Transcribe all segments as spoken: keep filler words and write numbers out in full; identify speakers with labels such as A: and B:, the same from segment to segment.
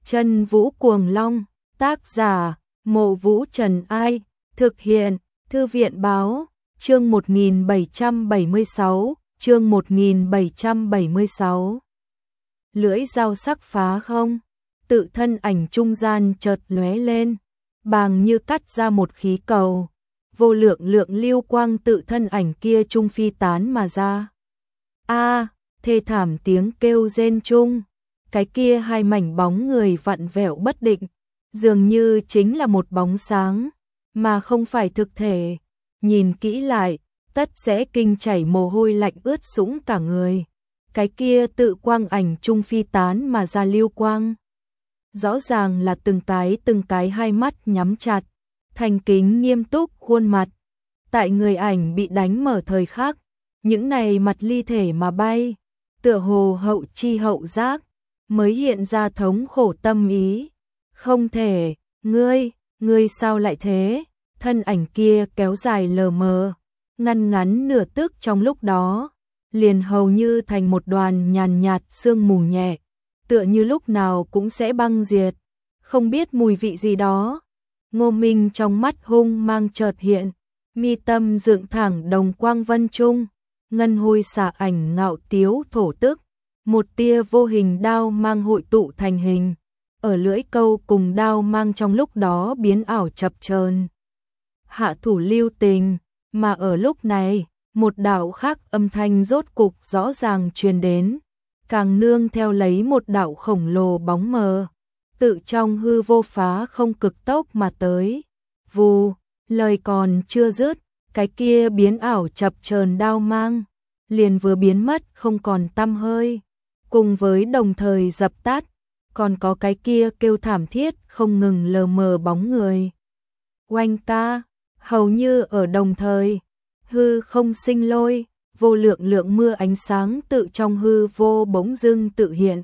A: Chân Vũ Cuồng Long, tác giả, Mộ Vũ Trần Ai, thực hiện, Thư viện Báo, chương một nghìn bảy trăm bảy mươi sáu, chương một nghìn bảy trăm bảy mươi sáu. Lưỡi dao sắc phá không, tự thân ảnh trung gian chợt lóe lên, bàng như cắt ra một khí cầu, vô lượng lượng lưu quang tự thân ảnh kia trung phi tán mà ra. A, thê thảm tiếng kêu rên chung, cái kia hai mảnh bóng người vặn vẹo bất định, dường như chính là một bóng sáng, mà không phải thực thể. Nhìn kỹ lại, tất sẽ kinh chảy mồ hôi lạnh ướt sũng cả người. Cái kia tự quang ảnh trung phi tán mà ra lưu quang. Rõ ràng là từng cái từng cái hai mắt nhắm chặt, thành kính nghiêm túc khuôn mặt. Tại người ảnh bị đánh mở thời khắc, những này mặt ly thể mà bay, tựa hồ hậu chi hậu giác, mới hiện ra thống khổ tâm ý. Không thể, ngươi, ngươi sao lại thế? Thân ảnh kia kéo dài lờ mờ, ngăn ngắn nửa tức trong lúc đó, liền hầu như thành một đoàn nhàn nhạt sương mù nhẹ, tựa như lúc nào cũng sẽ băng diệt, không biết mùi vị gì đó. Ngô Minh trong mắt hung mang chợt hiện, mi tâm dựng thẳng đồng quang vân trung, ngân hôi xả ảnh ngạo tiếu thổ tức, một tia vô hình đao mang hội tụ thành hình, ở lưỡi câu cùng đao mang trong lúc đó biến ảo chập chờn. Hạ thủ lưu tình, mà ở lúc này, một đạo khác âm thanh rốt cục rõ ràng truyền đến, càng nương theo lấy một đạo khổng lồ bóng mờ, tự trong hư vô phá không cực tốc mà tới. Vù, lời còn chưa dứt, cái kia biến ảo chập chờn đao mang, liền vừa biến mất không còn tăm hơi, cùng với đồng thời dập tắt, còn có cái kia kêu thảm thiết không ngừng lờ mờ bóng người. Oanh ca, hầu như ở đồng thời, hư không sinh lôi, vô lượng lượng mưa ánh sáng tự trong hư vô bỗng dưng tự hiện.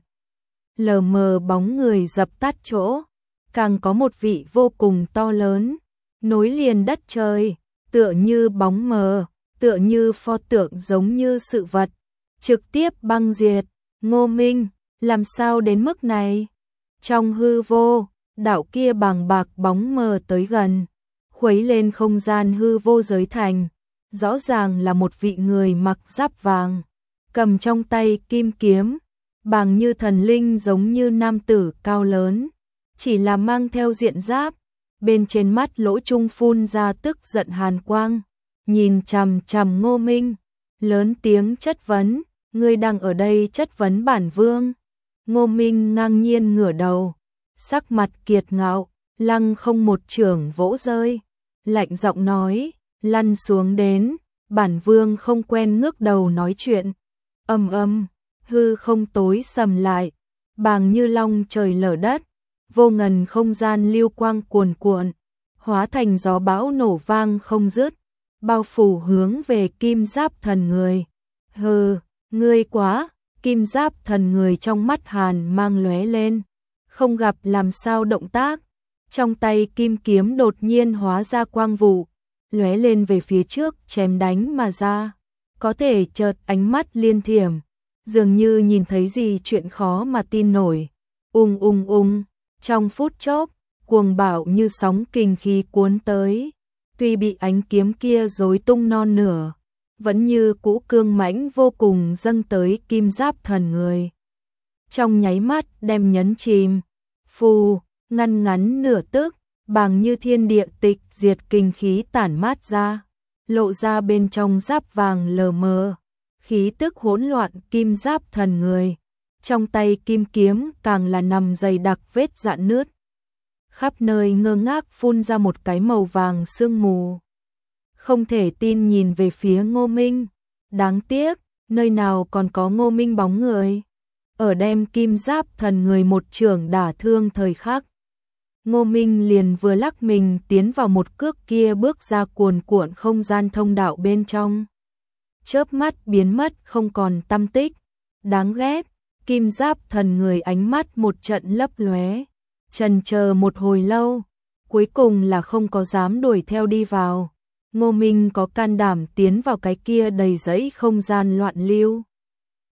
A: Lờ mờ bóng người dập tắt chỗ, càng có một vị vô cùng to lớn, nối liền đất trời, tựa như bóng mờ, tựa như pho tượng giống như sự vật, trực tiếp băng diệt. Ngô Minh, làm sao đến mức này? Trong hư vô, đạo kia bàng bạc bóng mờ tới gần, khuấy lên không gian hư vô giới thành, rõ ràng là một vị người mặc giáp vàng, cầm trong tay kim kiếm, bàng như thần linh giống như nam tử cao lớn, chỉ là mang theo diện giáp, bên trên mắt lỗ trung phun ra tức giận hàn quang, nhìn chằm chằm Ngô Minh, lớn tiếng chất vấn, ngươi đang ở đây chất vấn bản vương? Ngô Minh ngang nhiên ngửa đầu, sắc mặt kiệt ngạo, lăng không một chưởng vỗ rơi, lạnh giọng nói, lăn xuống đến, bản vương không quen ngước đầu nói chuyện. Âm âm, hư không tối sầm lại, bàng như long trời lở đất, vô ngần không gian lưu quang cuồn cuộn, hóa thành gió bão nổ vang không dứt, bao phủ hướng về kim giáp thần người. Hừ, ngươi quá! Kim giáp thần người trong mắt hàn mang lóe lên, không gặp làm sao động tác, trong tay kim kiếm đột nhiên hóa ra quang vụ, lóe lên về phía trước chém đánh mà ra, có thể chợt ánh mắt liên thiểm, dường như nhìn thấy gì chuyện khó mà tin nổi. Ung ung ung, trong phút chốc, cuồng bạo như sóng kinh khí cuốn tới, tuy bị ánh kiếm kia rối tung non nửa, vẫn như cũ cương mãnh vô cùng dâng tới kim giáp thần người. Trong nháy mắt đem nhấn chìm, phù, ngăn ngắn nửa tức, bàng như thiên địa tịch diệt kinh khí tản mát ra, lộ ra bên trong giáp vàng lờ mờ, khí tức hỗn loạn kim giáp thần người. Trong tay kim kiếm càng là nằm dày đặc vết rạn nứt, khắp nơi ngơ ngác phun ra một cái màu vàng sương mù. Không thể tin nhìn về phía Ngô Minh, đáng tiếc, nơi nào còn có Ngô Minh bóng người. Ở đem kim giáp thần người một chưởng đả thương thời khắc, Ngô Minh liền vừa lắc mình tiến vào một cước kia bước ra cuồn cuộn không gian thông đạo bên trong. Chớp mắt biến mất không còn tăm tích, đáng ghét, kim giáp thần người ánh mắt một trận lấp lóe, chần chờ một hồi lâu, cuối cùng là không có dám đuổi theo đi vào. Ngô Minh có can đảm tiến vào cái kia đầy rẫy không gian loạn lưu.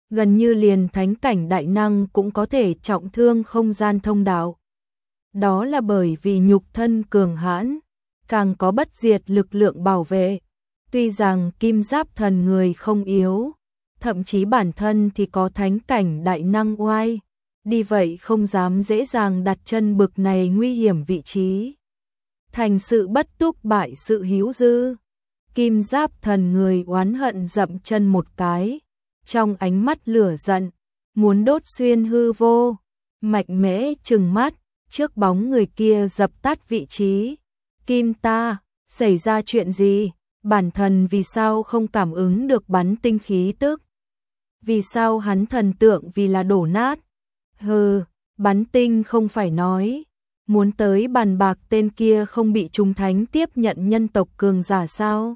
A: gần như liền thánh cảnh đại năng cũng có thể trọng thương không gian thông đạo. Đó là bởi vì nhục thân cường hãn, càng có bất diệt lực lượng bảo vệ. Tuy rằng kim giáp thần người không yếu, thậm chí bản thân thì có thánh cảnh đại năng oai, đi vậy không dám dễ dàng đặt chân bực này nguy hiểm vị trí. Thành sự bất túc bại sự hữu dư. Kim giáp thần người oán hận dậm chân một cái, trong ánh mắt lửa giận, muốn đốt xuyên hư vô, mạnh mẽ trừng mắt, trước bóng người kia dập tắt vị trí. Kim ta, xảy ra chuyện gì? Bản thần vì sao không cảm ứng được bắn tinh khí tức? Vì sao hắn thần tượng vì là đổ nát? Hừ, bắn tinh không phải nói. Muốn tới bàn bạc tên kia không bị Trung Thánh tiếp nhận nhân tộc cường giả sao?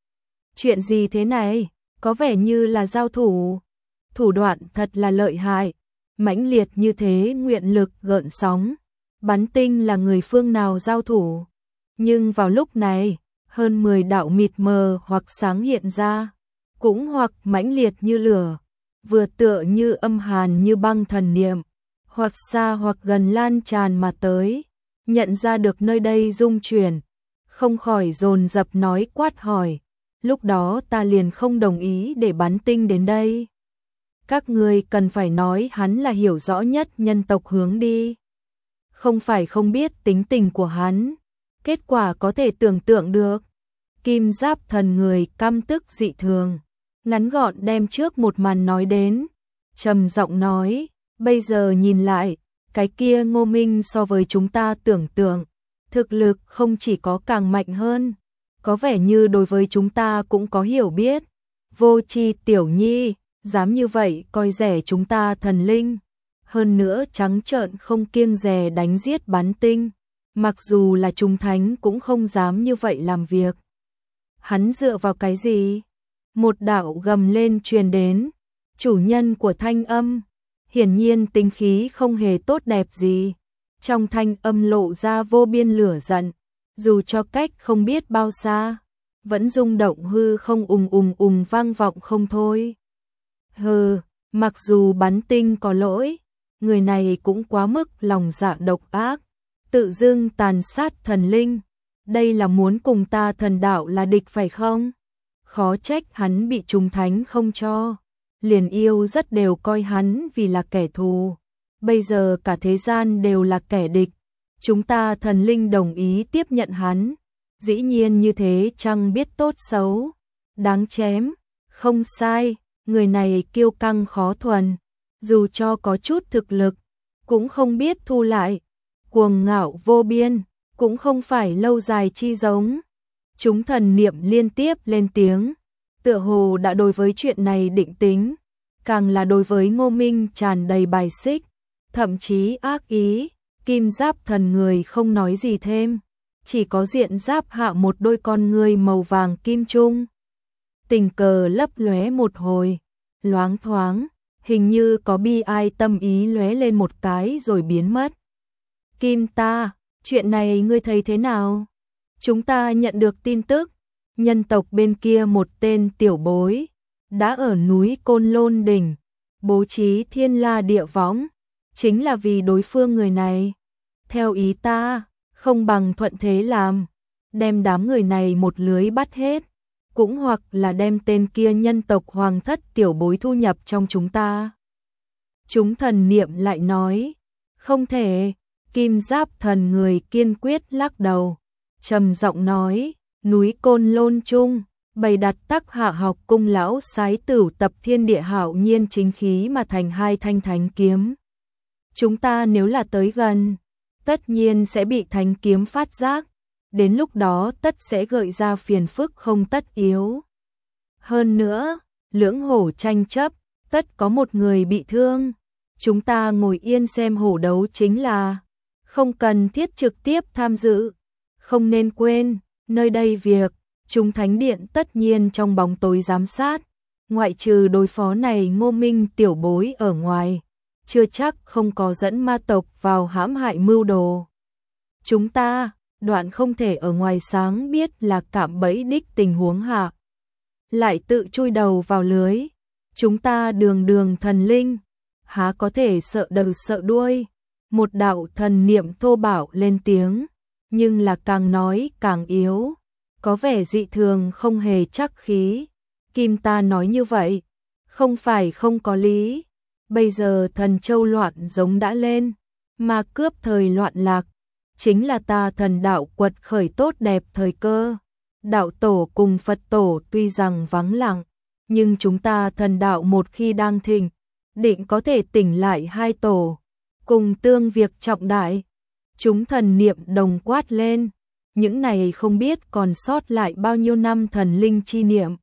A: Chuyện gì thế này? Có vẻ như là giao thủ. Thủ đoạn thật là lợi hại. Mãnh liệt như thế nguyện lực gợn sóng. Bắn tinh là người phương nào giao thủ? Nhưng vào lúc này, hơn mười đạo mịt mờ hoặc sáng hiện ra, cũng hoặc mãnh liệt như lửa, vừa tựa như âm hàn như băng thần niệm, hoặc xa hoặc gần lan tràn mà tới. Nhận ra được nơi đây rung chuyển, không khỏi dồn dập nói quát hỏi, lúc đó ta liền không đồng ý để bắn tinh đến đây. Các ngươi cần phải nói hắn là hiểu rõ nhất nhân tộc hướng đi. Không phải không biết tính tình của hắn, kết quả có thể tưởng tượng được. Kim giáp thần người căm tức dị thường, ngắn gọn đem trước một màn nói đến, trầm giọng nói, bây giờ nhìn lại, cái kia Ngô Minh so với chúng ta tưởng tượng, thực lực không chỉ có càng mạnh hơn, có vẻ như đối với chúng ta cũng có hiểu biết. Vô tri tiểu nhi, dám như vậy coi rẻ chúng ta thần linh, hơn nữa trắng trợn không kiêng dè đánh giết bắn tinh, mặc dù là Trung Thánh cũng không dám như vậy làm việc. Hắn dựa vào cái gì? Một đạo gầm lên truyền đến, chủ nhân của thanh âm, hiển nhiên tính khí không hề tốt đẹp gì. Trong thanh âm lộ ra vô biên lửa giận, dù cho cách không biết bao xa, vẫn rung động hư không ùng ùng ùng vang vọng không thôi. Hừ, mặc dù bắn tinh có lỗi, người này cũng quá mức lòng dạ độc ác, tự dưng tàn sát thần linh. Đây là muốn cùng ta thần đạo là địch phải không? Khó trách hắn bị Trung Thánh không cho, liền yêu rất đều coi hắn vì là kẻ thù. Bây giờ cả thế gian đều là kẻ địch, chúng ta thần linh đồng ý tiếp nhận hắn. Dĩ nhiên như thế chẳng biết tốt xấu, đáng chém. Không sai, người này kiêu căng khó thuần, dù cho có chút thực lực, cũng không biết thu lại, cuồng ngạo vô biên, cũng không phải lâu dài chi giống. Chúng thần niệm liên tiếp lên tiếng, tựa hồ đã đối với chuyện này định tính, càng là đối với Ngô Minh tràn đầy bài xích, thậm chí ác ý. Kim giáp thần người không nói gì thêm, chỉ có diện giáp hạ một đôi con ngươi màu vàng kim trung. Tình cờ lấp lóe một hồi, loáng thoáng, hình như có bi ai tâm ý lóe lên một cái rồi biến mất. Kim ta, chuyện này ngươi thấy thế nào? Chúng ta nhận được tin tức, nhân tộc bên kia một tên tiểu bối, đã ở núi Côn Lôn Đỉnh, bố trí thiên la địa võng, chính là vì đối phương người này. Theo ý ta, không bằng thuận thế làm, đem đám người này một lưới bắt hết, cũng hoặc là đem tên kia nhân tộc hoàng thất tiểu bối thu nhập trong chúng ta. Chúng thần niệm lại nói, không thể. Kim giáp thần người kiên quyết lắc đầu, trầm giọng nói, núi Côn Lôn Trung, bày đặt tắc hạ học cung lão sái tửu tập thiên địa hạo nhiên chính khí mà thành hai thanh thánh kiếm. Chúng ta nếu là tới gần, tất nhiên sẽ bị thánh kiếm phát giác, đến lúc đó tất sẽ gợi ra phiền phức không tất yếu. Hơn nữa, lưỡng hổ tranh chấp, tất có một người bị thương, chúng ta ngồi yên xem hổ đấu chính là, không cần thiết trực tiếp tham dự. Không nên quên, nơi đây việc, chúng thánh điện tất nhiên trong bóng tối giám sát, ngoại trừ đối phó này Ngô Minh tiểu bối ở ngoài, chưa chắc không có dẫn ma tộc vào hãm hại mưu đồ. Chúng ta, đoạn không thể ở ngoài sáng biết là cạm bẫy đích tình huống hạ, lại tự chui đầu vào lưới. Chúng ta đường đường thần linh, há có thể sợ đầu sợ đuôi. Một đạo thần niệm thô bạo lên tiếng, nhưng là càng nói càng yếu, có vẻ dị thường không hề chắc khí. Kim ta nói như vậy, không phải không có lý. Bây giờ thần châu loạn giống đã lên, mà cướp thời loạn lạc, chính là ta thần đạo quật khởi tốt đẹp thời cơ. Đạo tổ cùng Phật tổ tuy rằng vắng lặng, nhưng chúng ta thần đạo một khi đang thịnh, định có thể tỉnh lại hai tổ, cùng tương việc trọng đại. Chúng thần niệm đồng quát lên, những này không biết còn sót lại bao nhiêu năm thần linh chi niệm.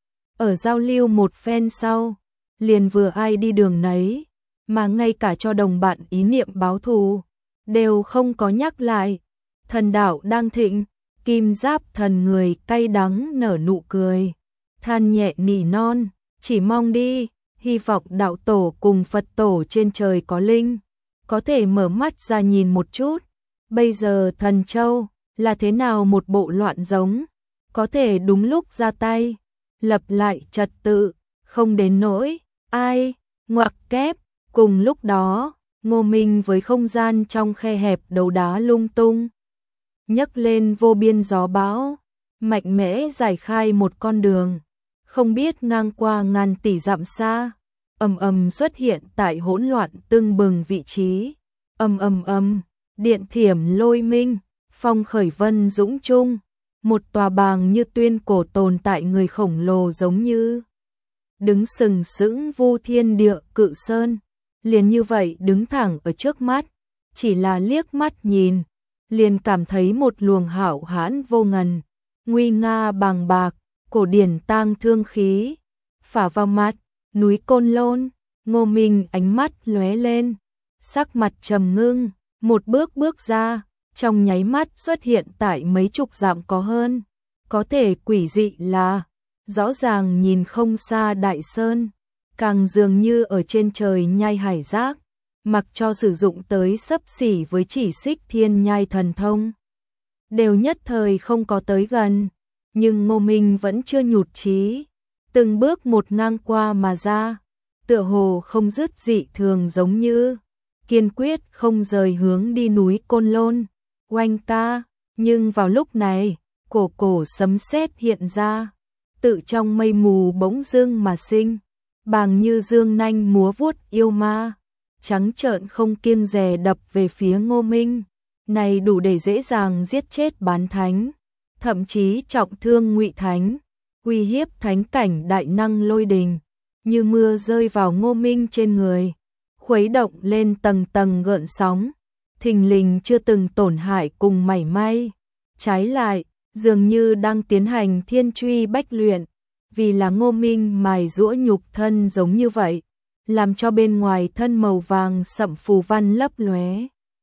A: Ở giao lưu một phen sau, liền vừa ai đi đường nấy, mà ngay cả cho đồng bạn ý niệm báo thù, đều không có nhắc lại. Thần đạo đang thịnh, Kim Giáp thần người cay đắng nở nụ cười, than nhẹ nỉ non, chỉ mong đi, hy vọng đạo tổ cùng Phật tổ trên trời có linh, có thể mở mắt ra nhìn một chút. Bây giờ thần châu là thế nào một bộ loạn giống, có thể đúng lúc ra tay, lập lại trật tự, không đến nỗi ai ngoặc kép. Cùng lúc đó, Ngô Minh với không gian trong khe hẹp đấu đá lung tung, nhấc lên vô biên gió bão, mạnh mẽ giải khai một con đường, không biết ngang qua ngàn tỷ dặm xa, ầm ầm xuất hiện tại hỗn loạn tưng bừng vị trí. Ầm ầm ầm, điện thiểm lôi minh, phong khởi vân dũng trung, một tòa bàng như tuyên cổ tồn tại người khổng lồ giống như đứng sừng sững vu thiên địa cự sơn, liền như vậy đứng thẳng ở trước mắt, chỉ là liếc mắt nhìn, liền cảm thấy một luồng hạo hãn vô ngần, nguy nga bàng bạc, cổ điển tang thương khí, phả vào mắt. Núi Côn Lôn, Ngô Minh ánh mắt lóe lên, sắc mặt trầm ngưng, một bước bước ra, trong nháy mắt xuất hiện tại mấy chục dặm có hơn. Có thể quỷ dị là, rõ ràng nhìn không xa đại sơn, càng dường như ở trên trời nhai hải giác, mặc cho sử dụng tới xấp xỉ với chỉ xích thiên nhai thần thông, đều nhất thời không có tới gần, nhưng Ngô Minh vẫn chưa nhụt chí, từng bước một ngang qua mà ra, tựa hồ không dứt dị thường giống như kiên quyết không rời hướng đi núi Côn Lôn. Oanh ca, nhưng vào lúc này, cổ cổ sấm sét hiện ra, tự trong mây mù bỗng dưng mà sinh, bàng như dương nanh múa vuốt yêu ma, trắng trợn không kiêng dè đập về phía Ngô Minh, này đủ để dễ dàng giết chết bán thánh, thậm chí trọng thương ngụy thánh, uy hiếp thánh cảnh đại năng lôi đình, như mưa rơi vào Ngô Minh trên người, khuấy động lên tầng tầng gợn sóng, thình lình chưa từng tổn hại cùng mảy may, trái lại, dường như đang tiến hành thiên truy bách luyện, vì là Ngô Minh mài giũa nhục thân giống như vậy, làm cho bên ngoài thân màu vàng sậm phù văn lấp lóe,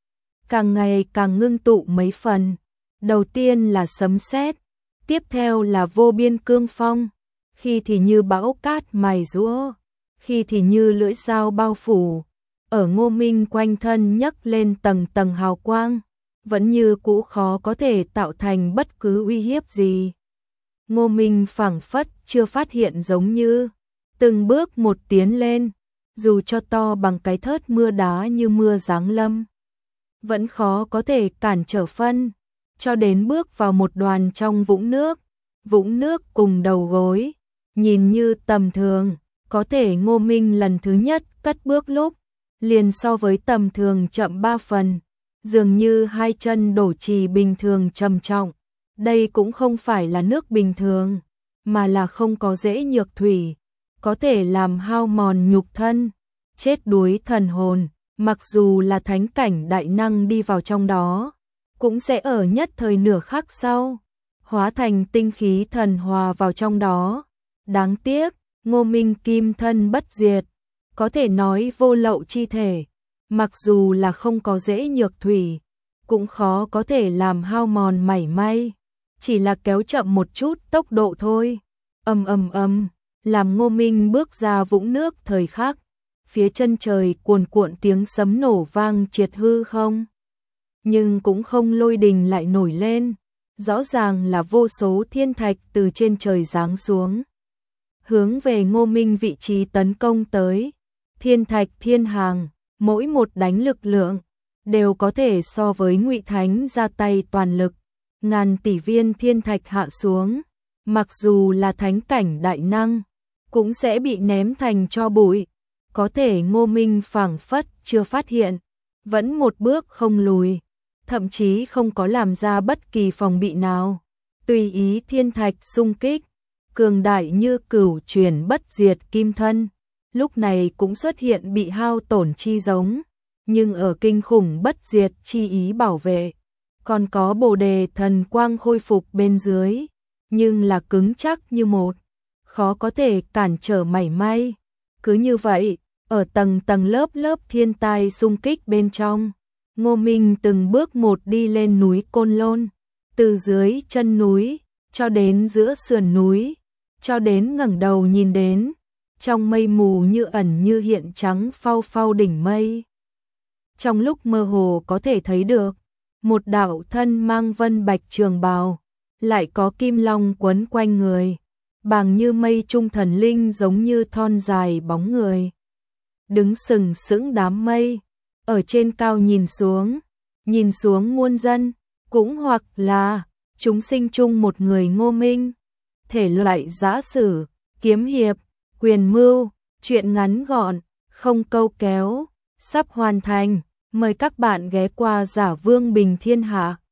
A: càng ngày càng ngưng tụ mấy phần. Đầu tiên là sấm sét, tiếp theo là vô biên cương phong, khi thì như bão cát mài giũa, khi thì như lưỡi dao bao phủ, ở Ngô Minh quanh thân nhấc lên tầng tầng hào quang, vẫn như cũ khó có thể tạo thành bất cứ uy hiếp gì. Ngô Minh phảng phất chưa phát hiện giống như, từng bước một tiến lên, dù cho to bằng cái thớt mưa đá như mưa giáng lâm, vẫn khó có thể cản trở phân, cho đến bước vào một đoàn trong vũng nước, vũng nước cùng đầu gối, nhìn như tầm thường, có thể Ngô Minh lần thứ nhất cất bước lúc, liền so với tầm thường chậm ba phần, dường như hai chân đổ trì bình thường trầm trọng. Đây cũng không phải là nước bình thường, mà là không có dễ nhược thủy, có thể làm hao mòn nhục thân, chết đuối thần hồn, mặc dù là thánh cảnh đại năng đi vào trong đó, cũng sẽ ở nhất thời nửa khắc sau, hóa thành tinh khí thần hòa vào trong đó. Đáng tiếc, Ngô Minh kim thân bất diệt, có thể nói vô lậu chi thể, mặc dù là không có dễ nhược thủy, cũng khó có thể làm hao mòn mảy may, chỉ là kéo chậm một chút tốc độ thôi. Ầm ầm ầm, làm Ngô Minh bước ra vũng nước thời khắc, phía chân trời cuồn cuộn tiếng sấm nổ vang triệt hư không. Nhưng cũng không lôi đình lại nổi lên, rõ ràng là vô số thiên thạch từ trên trời giáng xuống. hướng về Ngô Minh vị trí tấn công tới. Thiên thạch thiên hàng, mỗi một đánh lực lượng đều có thể so với Ngụy Thánh ra tay toàn lực. Ngàn tỷ viên thiên thạch hạ xuống, mặc dù là thánh cảnh đại năng, cũng sẽ bị ném thành tro bụi. Có thể Ngô Minh phảng phất chưa phát hiện, vẫn một bước không lùi, thậm chí không có làm ra bất kỳ phòng bị nào. Tùy ý thiên thạch xung kích, cường đại như cửu chuyển bất diệt kim thân, lúc này cũng xuất hiện bị hao tổn chi giống, nhưng ở kinh khủng bất diệt chi ý bảo vệ, còn có bồ đề thần quang khôi phục bên dưới, nhưng là cứng chắc như một, khó có thể cản trở mảy may. Cứ như vậy, ở tầng tầng lớp lớp thiên tai xung kích bên trong, Ngô Minh từng bước một đi lên núi Côn Lôn, từ dưới chân núi, cho đến giữa sườn núi, cho đến ngẩng đầu nhìn đến, trong mây mù như ẩn như hiện trắng phau phau đỉnh mây. Trong lúc mơ hồ có thể thấy được, một đạo thân mang vân bạch trường bào, lại có kim long quấn quanh người, bàng như mây trung thần linh giống như thon dài bóng người. Đứng sừng sững đám mây, ở trên cao nhìn xuống, nhìn xuống muôn dân, cũng hoặc là chúng sinh chung một người Ngô Minh. Thể loại giã sử, kiếm hiệp, quyền mưu, truyện ngắn gọn, không câu kéo, sắp hoàn thành. Mời các bạn ghé qua Giả Vương Bình Thiên Hạ.